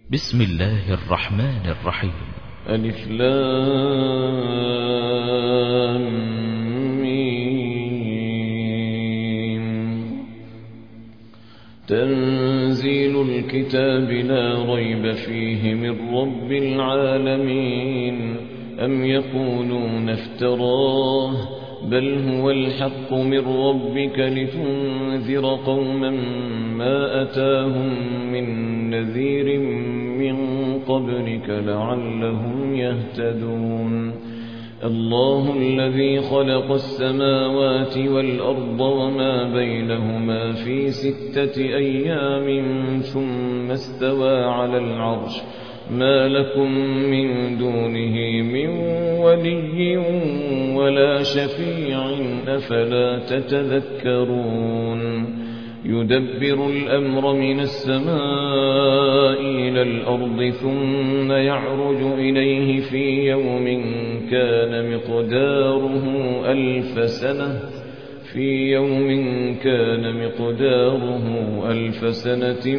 بسم الله الرحمن الرحيم. ألف لام ميم. تنزيل الكتاب لا ريب فيه من رب العالمين. أم يقولون افتراه بل هو الحق من ربك لتنذر قوما ما أتاهم من نذير من قبلك لعلهم يهتدون. الله الذي خلق السماوات والأرض وما بينهما في 6 أيام ثم استوى على العرش ما لكم من دونه من ولي ولا شفيع أفلا تتذكرون. يدبر الأمر من السماء إلى الأرض ثم يعرج إليه في يوم كان مقداره 1000 سنة ألف سنة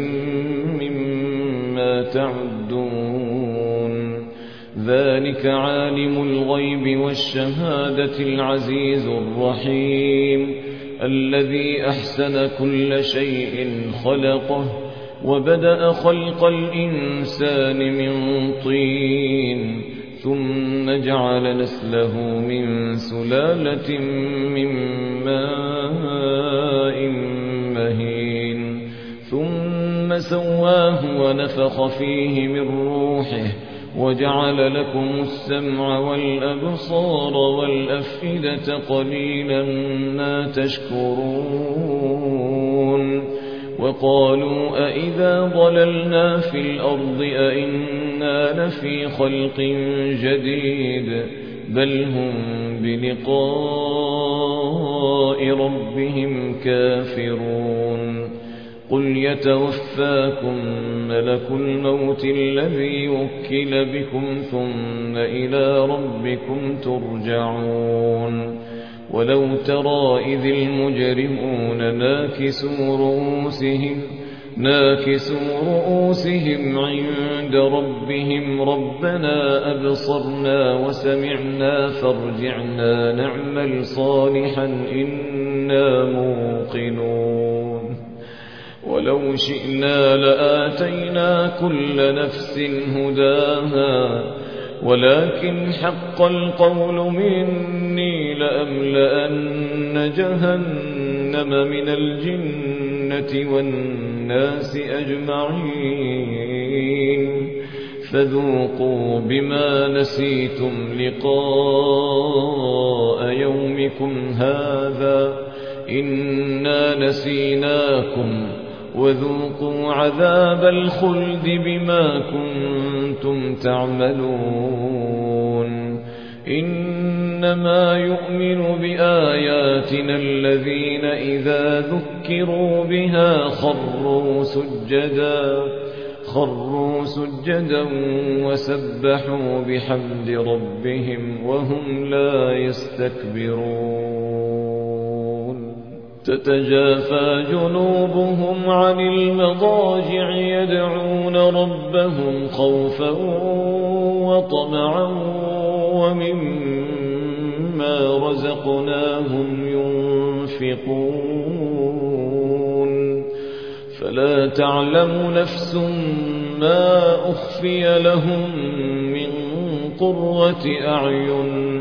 مما تعدون. ذلك عالم الغيب والشهادة العزيز الرحيم الذي أحسن كل شيء خلقه وبدأ خلق الإنسان من طين ثم جعل نسله من سلالة من ماء مهين ثم سواه ونفخ فيه من روحه وجعل لكم السمع والأبصار والأفئدة قليلا ما تشكرون. وقالوا أئذا ضللنا في الأرض أئنا لفي خلق جديد بل هم بلقاء ربهم كافرون. قل يتوفاكم ملك الموت الذي وكل بكم ثم إلى ربكم ترجعون. ولو ترى إذ المجرمون ناكسوا رؤوسهم عند ربهم ربنا أبصرنا وسمعنا فارجعنا نعمل صالحا إنا موقنون. ولو شئنا لآتينا كل نفس هداها ولكن حق القول مني لأملأن جهنم من الجنة والناس أجمعين. فذوقوا بما نسيتم لقاء يومكم هذا إنا نسيناكم وذوقوا عذاب الخلد بما كنتم تعملون. إنما يؤمن بآياتنا الذين إذا ذكروا بها خروا سجدا وسبحوا بحمد ربهم وهم لا يستكبرون. تتجافى جنوبهم عن المضاجع يدعون ربهم خوفا وطمعا ومما رزقناهم ينفقون. فلا تعلم نفس ما أخفي لهم من قرة أعين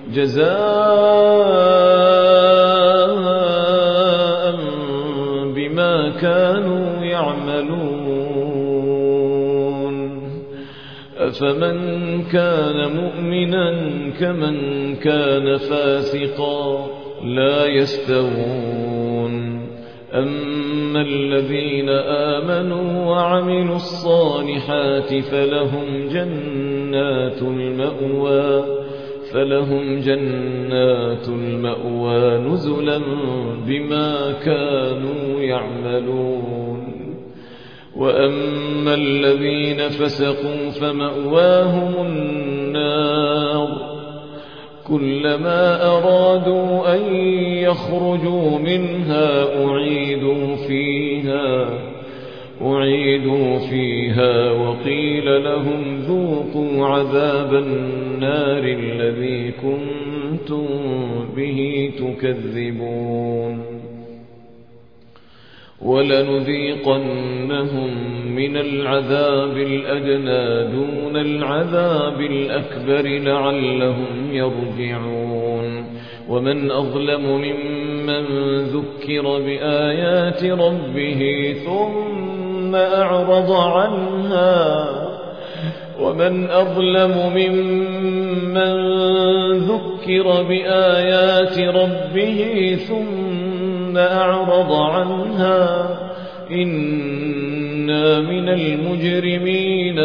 جزاء بما كانوا يعملون. أفمن كان مؤمنا كمن كان فاسقا لا يستوون. أما الذين آمنوا وعملوا الصالحات فلهم جنات المأوى نزلا بما كانوا يعملون. وأما الذين فسقوا فمأواهم النار كلما أرادوا أن يخرجوا منها أعيدوا فيها أعيدوا فيها وقيل لهم ذوقوا عذاب النار الذي كنتم به تكذبون ولنذيقنهم من العذاب الأدنى دون العذاب الأكبر لعلهم يرجعون ومن أظلم ممن ذكر بآيات ربه ثم أعرض عنها ومن أظلم ممن ذكر بآيات ربه ثم أعرض عنها إنا من المجرمين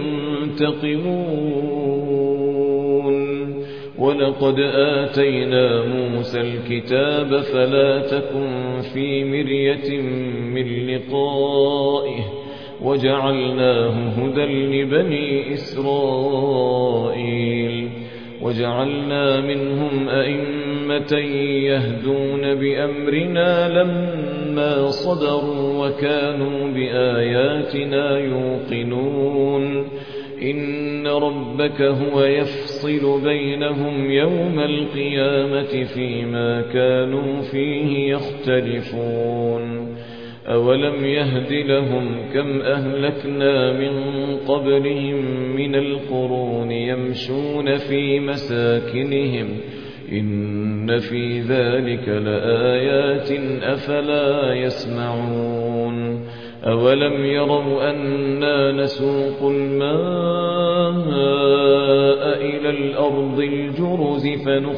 منتقمون ولقد آتينا موسى الكتاب فلا تكن في مرية من لقائه وجعلناه هدى لبني إسرائيل وجعلنا منهم أئمة يهدون بأمرنا لما صدروا وكانوا بآياتنا يوقنون إن ربك هو يفصل بينهم يوم القيامة فيما كانوا فيه يختلفون أولم يهد لهم كم أهلكنا من قبلهم من القرون يمشون في مساكنهم إن في ذلك لآيات أفلا يسمعون أولم يروا أنا نسوق الماء إلى الأرض الجرز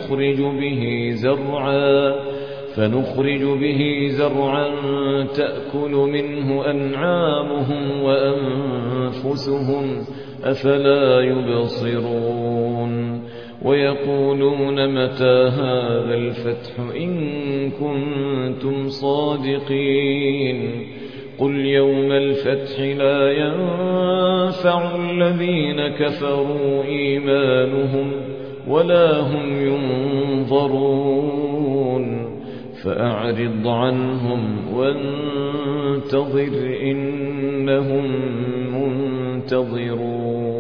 فنخرج به زرعا تأكل منه أنعامهم وأنفسهم أفلا يبصرون ويقولون متى هذا الفتح إن كنتم صادقين قل يوم الفتح لا ينفع الذين كفروا إيمانهم ولا هم ينظرون فأعرض عنهم وانتظر إنهم منتظرون